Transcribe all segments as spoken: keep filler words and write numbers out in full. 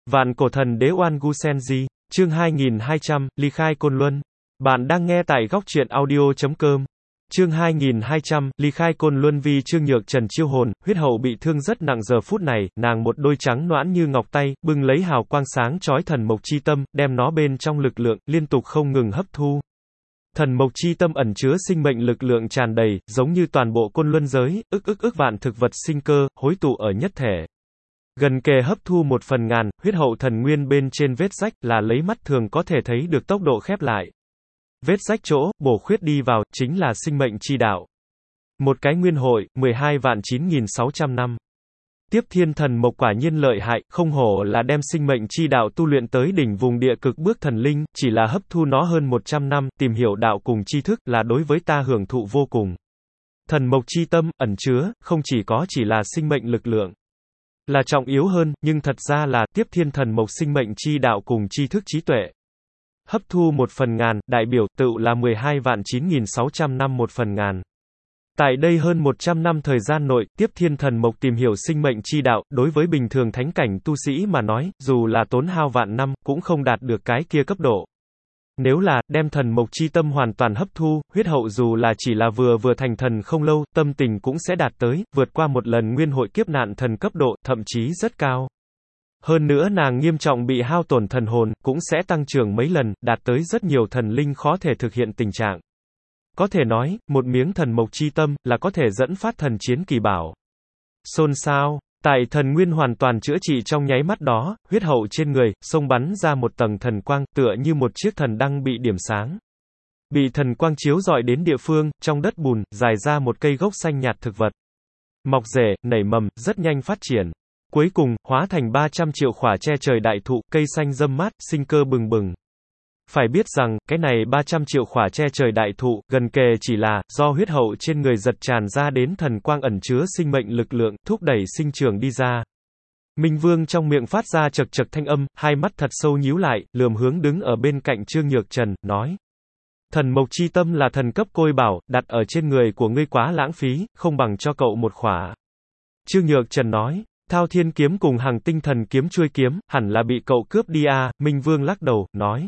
Vạn cổ thần đế Oan Gu Senji, chương hai nghìn hai trăm, ly khai Côn Luân. Bạn đang nghe tại góc truyện audio chấm com. Chương hai nghìn hai trăm, ly khai Côn Luân. Vì Trương Nhược Trần chiêu hồn, huyết hậu bị thương rất nặng, giờ phút này, nàng một đôi trắng nõn như ngọc tay, bưng lấy hào quang sáng chói thần mộc chi tâm, đem nó bên trong lực lượng, liên tục không ngừng hấp thu. Thần mộc chi tâm ẩn chứa sinh mệnh lực lượng tràn đầy, giống như toàn bộ Côn Luân giới, ức ức ức vạn thực vật sinh cơ, hối tụ ở nhất thể. Gần kề hấp thu một phần ngàn, huyết hậu thần nguyên bên trên vết rách, là lấy mắt thường có thể thấy được tốc độ khép lại. Vết rách chỗ, bổ khuyết đi vào, chính là sinh mệnh chi đạo. Một cái nguyên hội, mười hai vạn chín nghìn sáu trăm năm. Tiếp thiên thần mộc quả nhiên lợi hại, không hổ là đem sinh mệnh chi đạo tu luyện tới đỉnh vùng địa cực bước thần linh, chỉ là hấp thu nó hơn một trăm năm, tìm hiểu đạo cùng tri thức, là đối với ta hưởng thụ vô cùng. Thần mộc chi tâm, ẩn chứa, không chỉ có chỉ là sinh mệnh lực lượng. Là trọng yếu hơn, nhưng thật ra là, tiếp thiên thần mộc sinh mệnh chi đạo cùng tri thức trí tuệ. Hấp thu một phần ngàn, đại biểu, tự là mười hai vạn chín nghìn sáu trăm năm một phần ngàn. Tại đây hơn một trăm năm thời gian nội, tiếp thiên thần mộc tìm hiểu sinh mệnh chi đạo, đối với bình thường thánh cảnh tu sĩ mà nói, dù là tốn hao vạn năm, cũng không đạt được cái kia cấp độ. Nếu là, đem thần mộc chi tâm hoàn toàn hấp thu, huyết hậu dù là chỉ là vừa vừa thành thần không lâu, tâm tình cũng sẽ đạt tới, vượt qua một lần nguyên hội kiếp nạn thần cấp độ, thậm chí rất cao. Hơn nữa nàng nghiêm trọng bị hao tổn thần hồn, cũng sẽ tăng trưởng mấy lần, đạt tới rất nhiều thần linh khó thể thực hiện tình trạng. Có thể nói, một miếng thần mộc chi tâm, là có thể dẫn phát thần chiến kỳ bảo. Xôn xao, tại thần nguyên hoàn toàn chữa trị trong nháy mắt đó, huyết hậu trên người, xông bắn ra một tầng thần quang, tựa như một chiếc thần đăng bị điểm sáng. Bị thần quang chiếu rọi đến địa phương, trong đất bùn, dài ra một cây gốc xanh nhạt thực vật. Mọc rễ, nảy mầm, rất nhanh phát triển. Cuối cùng, hóa thành ba trăm triệu khỏa che trời đại thụ, cây xanh râm mát, sinh cơ bừng bừng. Phải biết rằng, cái này ba trăm triệu khỏa che trời đại thụ, gần kề chỉ là, do huyết hậu trên người giật tràn ra đến thần quang ẩn chứa sinh mệnh lực lượng, thúc đẩy sinh trưởng đi ra. Minh Vương trong miệng phát ra chật chật thanh âm, hai mắt thật sâu nhíu lại, lườm hướng đứng ở bên cạnh Trương Nhược Trần, nói. Thần mộc chi tâm là thần cấp côi bảo, đặt ở trên người của ngươi quá lãng phí, không bằng cho cậu một khỏa. Trương Nhược Trần nói. Thao thiên kiếm cùng Hằng tinh thần kiếm chuôi kiếm, hẳn là bị cậu cướp đi à, Minh Vương lắc đầu, nói.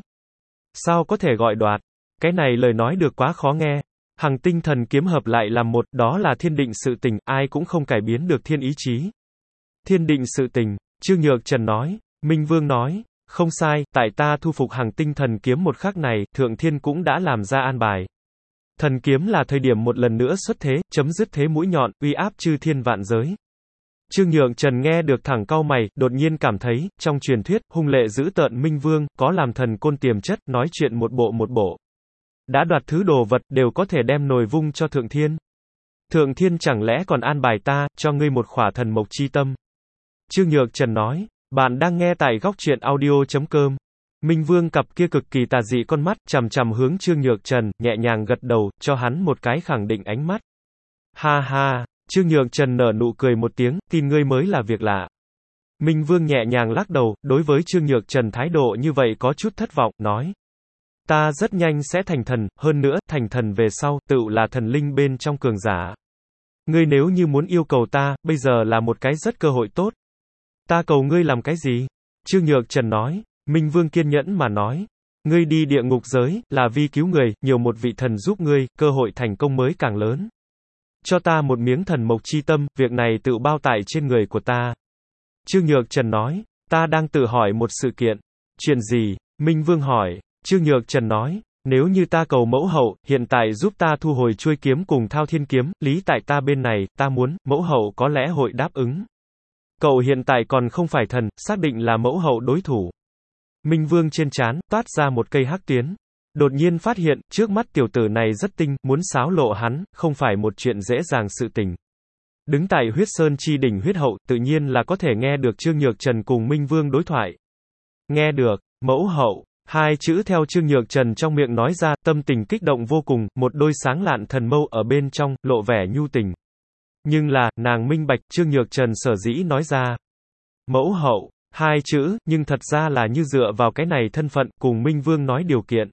Sao có thể gọi đoạt? Cái này lời nói được quá khó nghe. Hằng tinh thần kiếm hợp lại làm một, đó là thiên định sự tình, ai cũng không cải biến được thiên ý chí. Thiên định sự tình, Trương Nhược Trần nói. Minh Vương nói, không sai, tại ta thu phục Hằng tinh thần kiếm một khắc này, Thượng Thiên cũng đã làm ra an bài. Thần kiếm là thời điểm một lần nữa xuất thế, chấm dứt thế mũi nhọn, uy áp chư thiên vạn giới. Trương Nhược Trần nghe được thẳng cau mày, đột nhiên cảm thấy, trong truyền thuyết, hung lệ dữ tợn Minh Vương, có làm thần côn tiềm chất, nói chuyện một bộ một bộ. Đã đoạt thứ đồ vật, đều có thể đem nồi vung cho Thượng Thiên. Thượng Thiên chẳng lẽ còn an bài ta, cho ngươi một khỏa thần mộc chi tâm. Trương Nhược Trần nói, bạn đang nghe tại góc truyện audio chấm com. Minh Vương cặp kia cực kỳ tà dị con mắt, chằm chằm hướng Trương Nhược Trần, nhẹ nhàng gật đầu, cho hắn một cái khẳng định ánh mắt. Ha ha. Trương Nhược Trần nở nụ cười một tiếng, tin ngươi mới là việc lạ. Minh Vương nhẹ nhàng lắc đầu, đối với Trương Nhược Trần thái độ như vậy có chút thất vọng, nói. Ta rất nhanh sẽ thành thần, hơn nữa, thành thần về sau, tự là thần linh bên trong cường giả. Ngươi nếu như muốn yêu cầu ta, bây giờ là một cái rất cơ hội tốt. Ta cầu ngươi làm cái gì? Trương Nhược Trần nói. Minh Vương kiên nhẫn mà nói. Ngươi đi địa ngục giới, là vì cứu người, nhiều một vị thần giúp ngươi, cơ hội thành công mới càng lớn. Cho ta một miếng thần mộc chi tâm, việc này tự bao tại trên người của ta. Trương Nhược Trần nói, ta đang tự hỏi một sự kiện. Chuyện gì? Minh Vương hỏi. Trương Nhược Trần nói, nếu như ta cầu mẫu hậu, hiện tại giúp ta thu hồi chuôi kiếm cùng thao thiên kiếm, lý tại ta bên này, ta muốn, mẫu hậu có lẽ hội đáp ứng. Cậu hiện tại còn không phải thần, xác định là mẫu hậu đối thủ. Minh Vương trên trán, toát ra một cây hắc tuyến. Đột nhiên phát hiện, trước mắt tiểu tử này rất tinh, muốn xáo lộ hắn, không phải một chuyện dễ dàng sự tình. Đứng tại huyết sơn chi đỉnh huyết hậu, tự nhiên là có thể nghe được Trương Nhược Trần cùng Minh Vương đối thoại. Nghe được, mẫu hậu, hai chữ theo Trương Nhược Trần trong miệng nói ra, tâm tình kích động vô cùng, một đôi sáng lạn thần mâu ở bên trong, lộ vẻ nhu tình. Nhưng là, nàng minh bạch, Trương Nhược Trần sở dĩ nói ra. Mẫu hậu, hai chữ, nhưng thật ra là như dựa vào cái này thân phận, cùng Minh Vương nói điều kiện.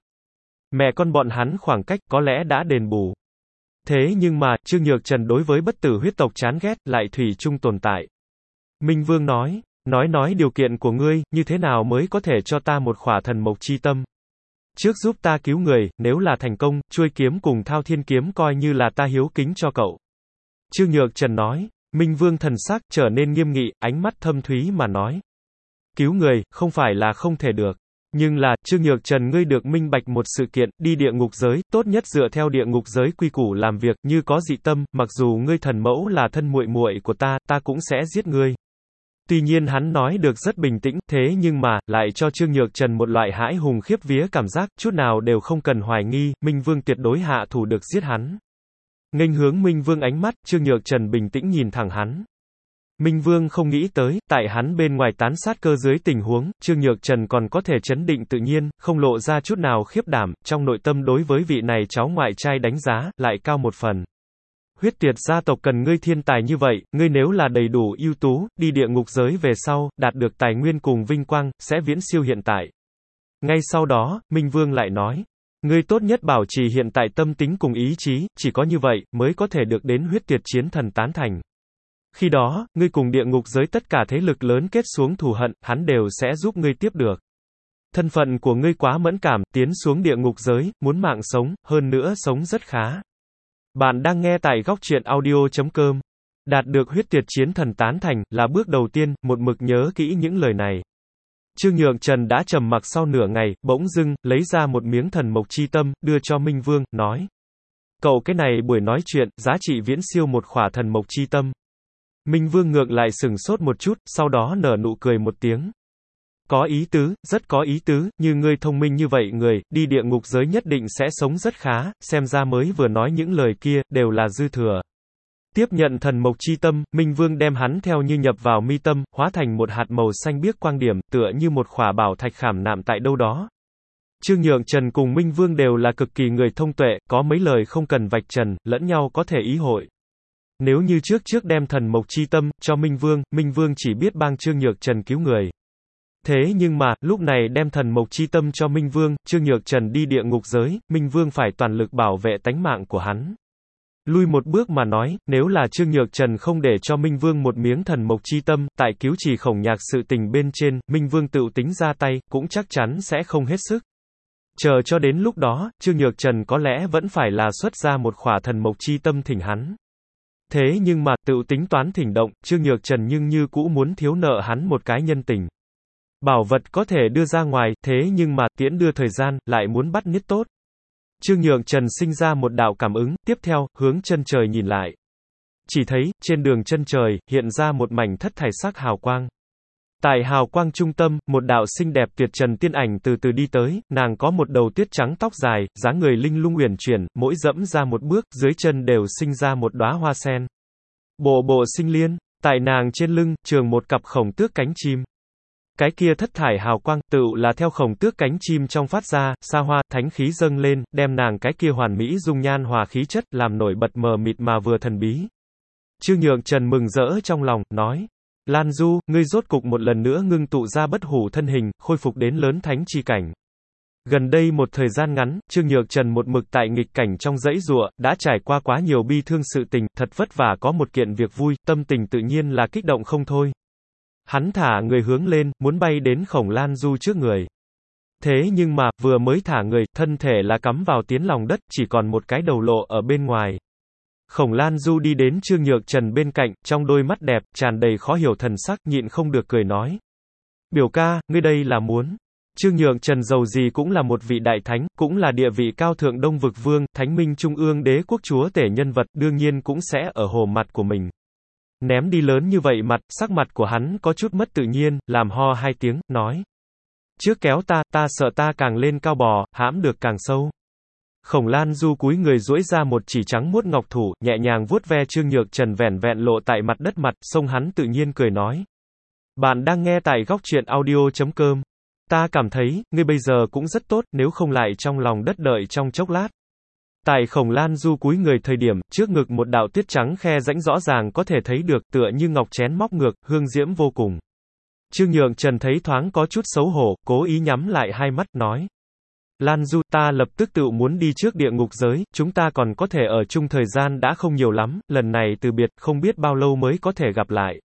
Mẹ con bọn hắn khoảng cách có lẽ đã đền bù. Thế nhưng mà, Trương Nhược Trần đối với bất tử huyết tộc chán ghét, lại thủy chung tồn tại. Minh Vương nói, Nói nói điều kiện của ngươi, như thế nào mới có thể cho ta một khỏa thần mộc chi tâm. Trước giúp ta cứu người, nếu là thành công, chuôi kiếm cùng thao thiên kiếm coi như là ta hiếu kính cho cậu. Trương Nhược Trần nói. Minh Vương thần sắc trở nên nghiêm nghị, ánh mắt thâm thúy mà nói. Cứu người, không phải là không thể được. Nhưng là, Trương Nhược Trần ngươi được minh bạch một sự kiện, đi địa ngục giới, tốt nhất dựa theo địa ngục giới quy củ làm việc, như có dị tâm, mặc dù ngươi thần mẫu là thân muội muội của ta, ta cũng sẽ giết ngươi. Tuy nhiên hắn nói được rất bình tĩnh, thế nhưng mà, lại cho Trương Nhược Trần một loại hãi hùng khiếp vía cảm giác, chút nào đều không cần hoài nghi, Minh Vương tuyệt đối hạ thủ được giết hắn. Nghênh hướng Minh Vương ánh mắt, Trương Nhược Trần bình tĩnh nhìn thẳng hắn. Minh Vương không nghĩ tới, tại hắn bên ngoài tán sát cơ dưới tình huống, Trương Nhược Trần còn có thể trấn định tự nhiên, không lộ ra chút nào khiếp đảm, trong nội tâm đối với vị này cháu ngoại trai đánh giá, lại cao một phần. Huyết Tiệt gia tộc cần ngươi thiên tài như vậy, ngươi nếu là đầy đủ ưu tú, đi địa ngục giới về sau, đạt được tài nguyên cùng vinh quang, sẽ viễn siêu hiện tại. Ngay sau đó, Minh Vương lại nói, ngươi tốt nhất bảo trì hiện tại tâm tính cùng ý chí, chỉ có như vậy, mới có thể được đến huyết tiệt chiến thần tán thành. Khi đó, ngươi cùng địa ngục giới tất cả thế lực lớn kết xuống thù hận, hắn đều sẽ giúp ngươi tiếp được. Thân phận của ngươi quá mẫn cảm, tiến xuống địa ngục giới, muốn mạng sống, hơn nữa sống rất khá. Bạn đang nghe tại góc truyện audio chấm com. Đạt được huyết tiệt chiến thần tán thành, là bước đầu tiên, một mực nhớ kỹ những lời này. Trương Nhược Trần đã trầm mặc sau nửa ngày, bỗng dưng, lấy ra một miếng thần mộc chi tâm, đưa cho Minh Vương, nói. Cậu cái này buổi nói chuyện, giá trị viễn siêu một khỏa thần mộc chi tâm. Minh Vương ngược lại sừng sốt một chút, sau đó nở nụ cười một tiếng. Có ý tứ, rất có ý tứ, như ngươi thông minh như vậy người, đi địa ngục giới nhất định sẽ sống rất khá, xem ra mới vừa nói những lời kia, đều là dư thừa. Tiếp nhận thần mộc chi tâm, Minh Vương đem hắn theo như nhập vào mi tâm, hóa thành một hạt màu xanh biếc quang điểm, tựa như một khỏa bảo thạch khảm nạm tại đâu đó. Trương Nhược Trần cùng Minh Vương đều là cực kỳ người thông tuệ, có mấy lời không cần vạch trần, lẫn nhau có thể ý hội. Nếu như trước trước đem thần mộc chi tâm cho Minh Vương, Minh Vương chỉ biết bang Trương Nhược Trần cứu người. Thế nhưng mà, lúc này đem thần mộc chi tâm cho Minh Vương, Trương Nhược Trần đi địa ngục giới, Minh Vương phải toàn lực bảo vệ tánh mạng của hắn. Lui một bước mà nói, nếu là Trương Nhược Trần không để cho Minh Vương một miếng thần mộc chi tâm, tại cứu trì khổng nhạc sự tình bên trên, Minh Vương tự tính ra tay, cũng chắc chắn sẽ không hết sức. Chờ cho đến lúc đó, Trương Nhược Trần có lẽ vẫn phải là xuất ra một khỏa thần mộc chi tâm thỉnh hắn. Thế nhưng mà, tự tính toán thỉnh động, Trương Nhược Trần nhưng như cũ muốn thiếu nợ hắn một cái nhân tình. Bảo vật có thể đưa ra ngoài, thế nhưng mà, tiễn đưa thời gian, lại muốn bắt nhất tốt. Trương Nhược Trần sinh ra một đạo cảm ứng, tiếp theo, hướng chân trời nhìn lại. Chỉ thấy, trên đường chân trời, hiện ra một mảnh thất thải sắc hào quang. Tại hào quang trung tâm, một đạo xinh đẹp tuyệt trần tiên ảnh từ từ đi tới, nàng có một đầu tuyết trắng tóc dài, dáng người linh lung uyển chuyển, mỗi dẫm ra một bước, dưới chân đều sinh ra một đóa hoa sen. Bộ bộ sinh liên, tại nàng trên lưng, trường một cặp khổng tước cánh chim. Cái kia thất thải hào quang, tựu là theo khổng tước cánh chim trong phát ra, xa hoa, thánh khí dâng lên, đem nàng cái kia hoàn mỹ dung nhan hòa khí chất, làm nổi bật mờ mịt mà vừa thần bí. Trương Nhược Trần mừng rỡ trong lòng, nói. Lan Du, ngươi rốt cục một lần nữa ngưng tụ ra bất hủ thân hình, khôi phục đến lớn thánh chi cảnh. Gần đây một thời gian ngắn, Trương Nhược Trần một mực tại nghịch cảnh trong dãy giụa, đã trải qua quá nhiều bi thương sự tình, thật vất vả có một kiện việc vui, tâm tình tự nhiên là kích động không thôi. Hắn thả người hướng lên, muốn bay đến Khổng Lan Du trước người. Thế nhưng mà, vừa mới thả người, thân thể là cắm vào tiến lòng đất, chỉ còn một cái đầu lộ ở bên ngoài. Khổng Lan Du đi đến Trương Nhược Trần bên cạnh, trong đôi mắt đẹp, tràn đầy khó hiểu thần sắc, nhịn không được cười nói. Biểu ca, ngươi đây là muốn. Trương Nhược Trần dầu gì cũng là một vị đại thánh, cũng là địa vị cao thượng Đông Vực Vương, Thánh Minh Trung ương đế quốc chúa tể nhân vật, đương nhiên cũng sẽ ở hồ mặt của mình. Ném đi lớn như vậy mặt, sắc mặt của hắn có chút mất tự nhiên, làm ho hai tiếng, nói. Trước kéo ta, ta sợ ta càng lên cao bò, hãm được càng sâu. Khổng Lan Du cúi người duỗi ra một chỉ trắng muốt ngọc thủ, nhẹ nhàng vuốt ve Trương Nhược Trần vẻn vẹn lộ tại mặt đất mặt, xông hắn tự nhiên cười nói. Bạn đang nghe tại góc truyện audio chấm com. Ta cảm thấy, ngươi bây giờ cũng rất tốt, nếu không lại trong lòng đất đợi trong chốc lát. Tại Khổng Lan Du cúi người thời điểm, trước ngực một đạo tuyết trắng khe rãnh rõ ràng có thể thấy được, tựa như ngọc chén móc ngược, hương diễm vô cùng. Trương Nhược Trần thấy thoáng có chút xấu hổ, cố ý nhắm lại hai mắt, nói. Lan Du, ta lập tức tự muốn đi trước địa ngục giới, chúng ta còn có thể ở chung thời gian đã không nhiều lắm, lần này từ biệt, không biết bao lâu mới có thể gặp lại.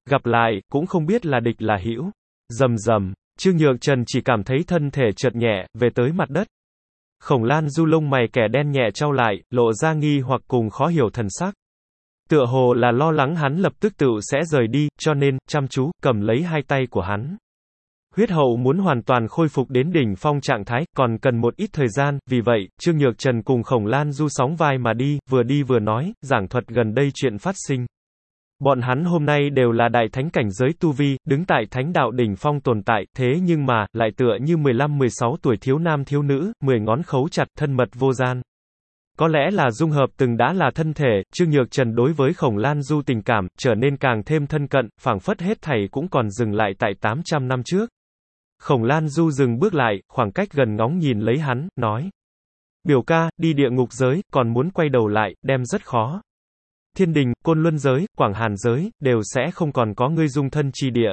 Gặp lại, cũng không biết là địch là hữu. Rầm rầm, Trương Nhược Trần chỉ cảm thấy thân thể trượt nhẹ, về tới mặt đất. Khổng Lan Du lông mày kẻ đen nhẹ chau lại, lộ ra nghi hoặc cùng khó hiểu thần sắc. Tựa hồ là lo lắng hắn lập tức tựu sẽ rời đi, cho nên, chăm chú, cầm lấy hai tay của hắn. Huyết hậu muốn hoàn toàn khôi phục đến đỉnh phong trạng thái, còn cần một ít thời gian, vì vậy, Trương Nhược Trần cùng Khổng Lan Du sóng vai mà đi, vừa đi vừa nói, giảng thuật gần đây chuyện phát sinh. Bọn hắn hôm nay đều là đại thánh cảnh giới tu vi, đứng tại thánh đạo đỉnh phong tồn tại, thế nhưng mà, lại tựa như mười lăm mười sáu tuổi thiếu nam thiếu nữ, mười ngón khấu chặt, thân mật vô gian. Có lẽ là dung hợp từng đã là thân thể, Trương Nhược Trần đối với Khổng Lan Du tình cảm, trở nên càng thêm thân cận, phảng phất hết thảy cũng còn dừng lại tại tám trăm năm trước. Khổng Lan Du dừng bước lại, khoảng cách gần ngóng nhìn lấy hắn, nói. Biểu ca, đi địa ngục giới, còn muốn quay đầu lại, đem rất khó. Thiên đình, Côn Luân giới, Quảng Hàn giới, đều sẽ không còn có ngươi dung thân chi địa.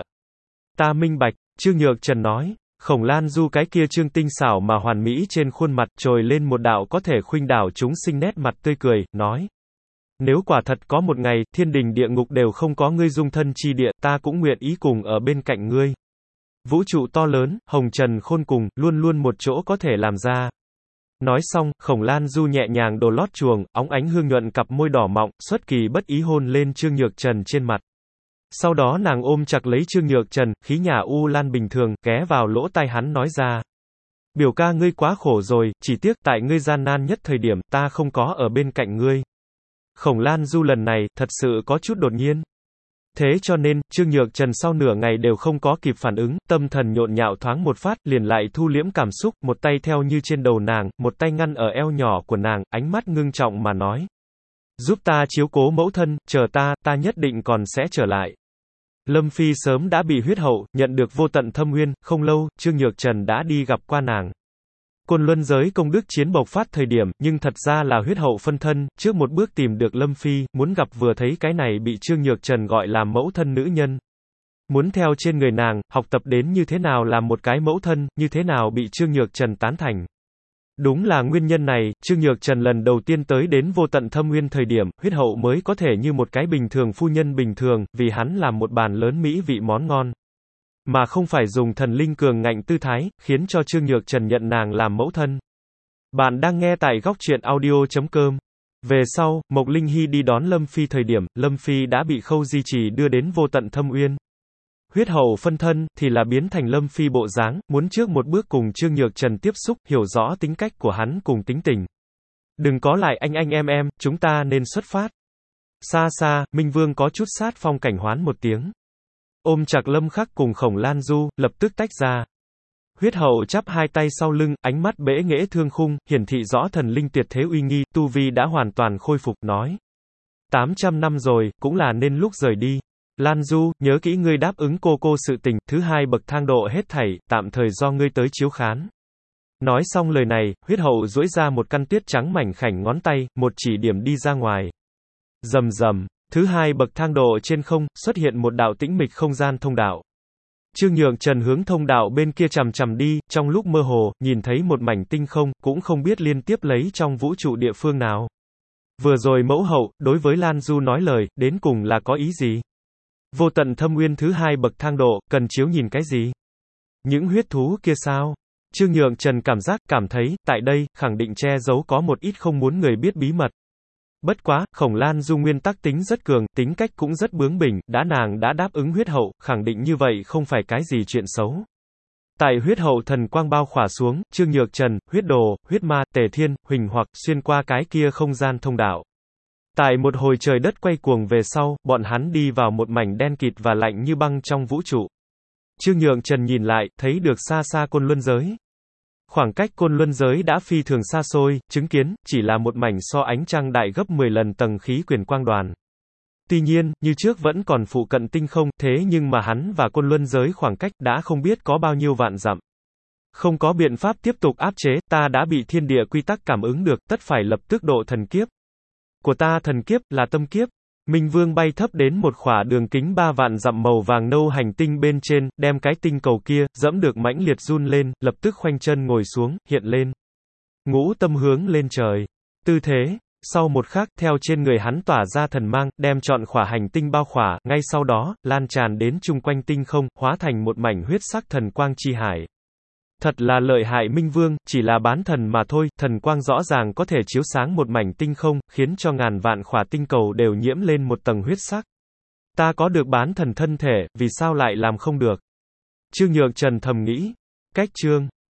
Ta minh bạch, Trương Nhược Trần nói. Khổng Lan Du cái kia trương tinh xảo mà hoàn mỹ trên khuôn mặt trồi lên một đạo có thể khuynh đảo chúng sinh nét mặt tươi cười, nói. Nếu quả thật có một ngày, thiên đình địa ngục đều không có ngươi dung thân chi địa, ta cũng nguyện ý cùng ở bên cạnh ngươi. Vũ trụ to lớn, hồng trần khôn cùng, luôn luôn một chỗ có thể làm ra. Nói xong, Khổng Lan Du nhẹ nhàng đồ lót chuồng, óng ánh hương nhuận cặp môi đỏ mọng, xuất kỳ bất ý hôn lên Trương Nhược Trần trên mặt. Sau đó nàng ôm chặt lấy Trương Nhược Trần, khí nhà u lan bình thường, ghé vào lỗ tai hắn nói ra. Biểu ca ngươi quá khổ rồi, chỉ tiếc tại ngươi gian nan nhất thời điểm, ta không có ở bên cạnh ngươi. Khổng Lan Du lần này, thật sự có chút đột nhiên. Thế cho nên, Trương Nhược Trần sau nửa ngày đều không có kịp phản ứng, tâm thần nhộn nhạo thoáng một phát, liền lại thu liễm cảm xúc, một tay theo như trên đầu nàng, một tay ngăn ở eo nhỏ của nàng, ánh mắt ngưng trọng mà nói. Giúp ta chiếu cố mẫu thân, chờ ta, ta nhất định còn sẽ trở lại. Lâm Phi sớm đã bị huyết hậu, nhận được vô tận thâm nguyên, không lâu, Trương Nhược Trần đã đi gặp qua nàng. Côn Luân giới công đức chiến bộc phát thời điểm, nhưng thật ra là huyết hậu phân thân, trước một bước tìm được Lâm Phi, muốn gặp vừa thấy cái này bị Trương Nhược Trần gọi là mẫu thân nữ nhân. Muốn theo trên người nàng, học tập đến như thế nào làm một cái mẫu thân, như thế nào bị Trương Nhược Trần tán thành. Đúng là nguyên nhân này, Trương Nhược Trần lần đầu tiên tới đến vô tận thâm nguyên thời điểm, huyết hậu mới có thể như một cái bình thường phu nhân bình thường, vì hắn làm một bàn lớn mỹ vị món ngon. Mà không phải dùng thần linh cường ngạnh tư thái, khiến cho Trương Nhược Trần nhận nàng làm mẫu thân. Bạn đang nghe tại góc truyện audio chấm com. Về sau, Mộc Linh Hy đi đón Lâm Phi thời điểm, Lâm Phi đã bị Khâu Di Trì đưa đến vô tận thâm uyên. Huyết hậu phân thân, thì là biến thành Lâm Phi bộ dáng, muốn trước một bước cùng Trương Nhược Trần tiếp xúc, hiểu rõ tính cách của hắn cùng tính tình. Đừng có lại anh anh em em, chúng ta nên xuất phát. Xa xa, Minh Vương có chút sát phong cảnh hoán một tiếng. Ôm chặt Lâm Khắc cùng Khổng Lan Du, lập tức tách ra. Huyết hậu chắp hai tay sau lưng, ánh mắt bẽ nghễ thương khung, hiển thị rõ thần linh tuyệt thế uy nghi, tu vi đã hoàn toàn khôi phục, nói. tám trăm năm rồi, cũng là nên lúc rời đi. Lan Du, nhớ kỹ ngươi đáp ứng cô cô sự tình, thứ hai bậc thang độ hết thảy, tạm thời do ngươi tới chiếu khán. Nói xong lời này, huyết hậu duỗi ra một căn tuyết trắng mảnh khảnh ngón tay, một chỉ điểm đi ra ngoài. Rầm rầm, thứ hai bậc thang độ trên không, xuất hiện một đạo tĩnh mịch không gian thông đạo. Trương Nhược Trần hướng thông đạo bên kia chằm chằm đi, trong lúc mơ hồ, nhìn thấy một mảnh tinh không, cũng không biết liên tiếp lấy trong vũ trụ địa phương nào. Vừa rồi mẫu hậu, đối với Lan Du nói lời, đến cùng là có ý gì? Vô tận thâm nguyên thứ hai bậc thang độ, cần chiếu nhìn cái gì? Những huyết thú kia sao? Trương Nhược Trần cảm giác, cảm thấy, tại đây, khẳng định che giấu có một ít không muốn người biết bí mật. Bất quá, Khổng Lan Du nguyên tắc tính rất cường, tính cách cũng rất bướng bỉnh, đã nàng đã đáp ứng huyết hậu, khẳng định như vậy không phải cái gì chuyện xấu. Tại huyết hậu thần quang bao khỏa xuống, Trương Nhược Trần, huyết đồ, huyết ma, tề thiên, huỳnh hoặc, xuyên qua cái kia không gian thông đạo. Tại một hồi trời đất quay cuồng về sau, bọn hắn đi vào một mảnh đen kịt và lạnh như băng trong vũ trụ. Trương Nhược Trần nhìn lại, thấy được xa xa Côn Luân giới. Khoảng cách Côn Luân giới đã phi thường xa xôi, chứng kiến, chỉ là một mảnh so ánh trăng đại gấp mười lần tầng khí quyển quang đoàn. Tuy nhiên, như trước vẫn còn phụ cận tinh không, thế nhưng mà hắn và Côn Luân giới khoảng cách đã không biết có bao nhiêu vạn dặm. Không có biện pháp tiếp tục áp chế, ta đã bị thiên địa quy tắc cảm ứng được, tất phải lập tức độ thần kiếp. Của ta thần kiếp, là tâm kiếp. Minh Vương bay thấp đến một khỏa đường kính ba vạn dặm màu vàng nâu hành tinh bên trên, đem cái tinh cầu kia, dẫm được mãnh liệt run lên, lập tức khoanh chân ngồi xuống, hiện lên. Ngũ tâm hướng lên trời. Tư thế, Sau một khắc, theo trên người hắn tỏa ra thần mang, đem trọn khỏa hành tinh bao khỏa, ngay sau đó, lan tràn đến chung quanh tinh không, hóa thành một mảnh huyết sắc thần quang chi hải. Thật là lợi hại Minh Vương, chỉ là bán thần mà thôi, thần quang rõ ràng có thể chiếu sáng một mảnh tinh không, khiến cho ngàn vạn khỏa tinh cầu đều nhiễm lên một tầng huyết sắc. Ta có được bán thần thân thể, vì sao lại làm không được? Trương Nhược Trần thầm nghĩ. Cách chương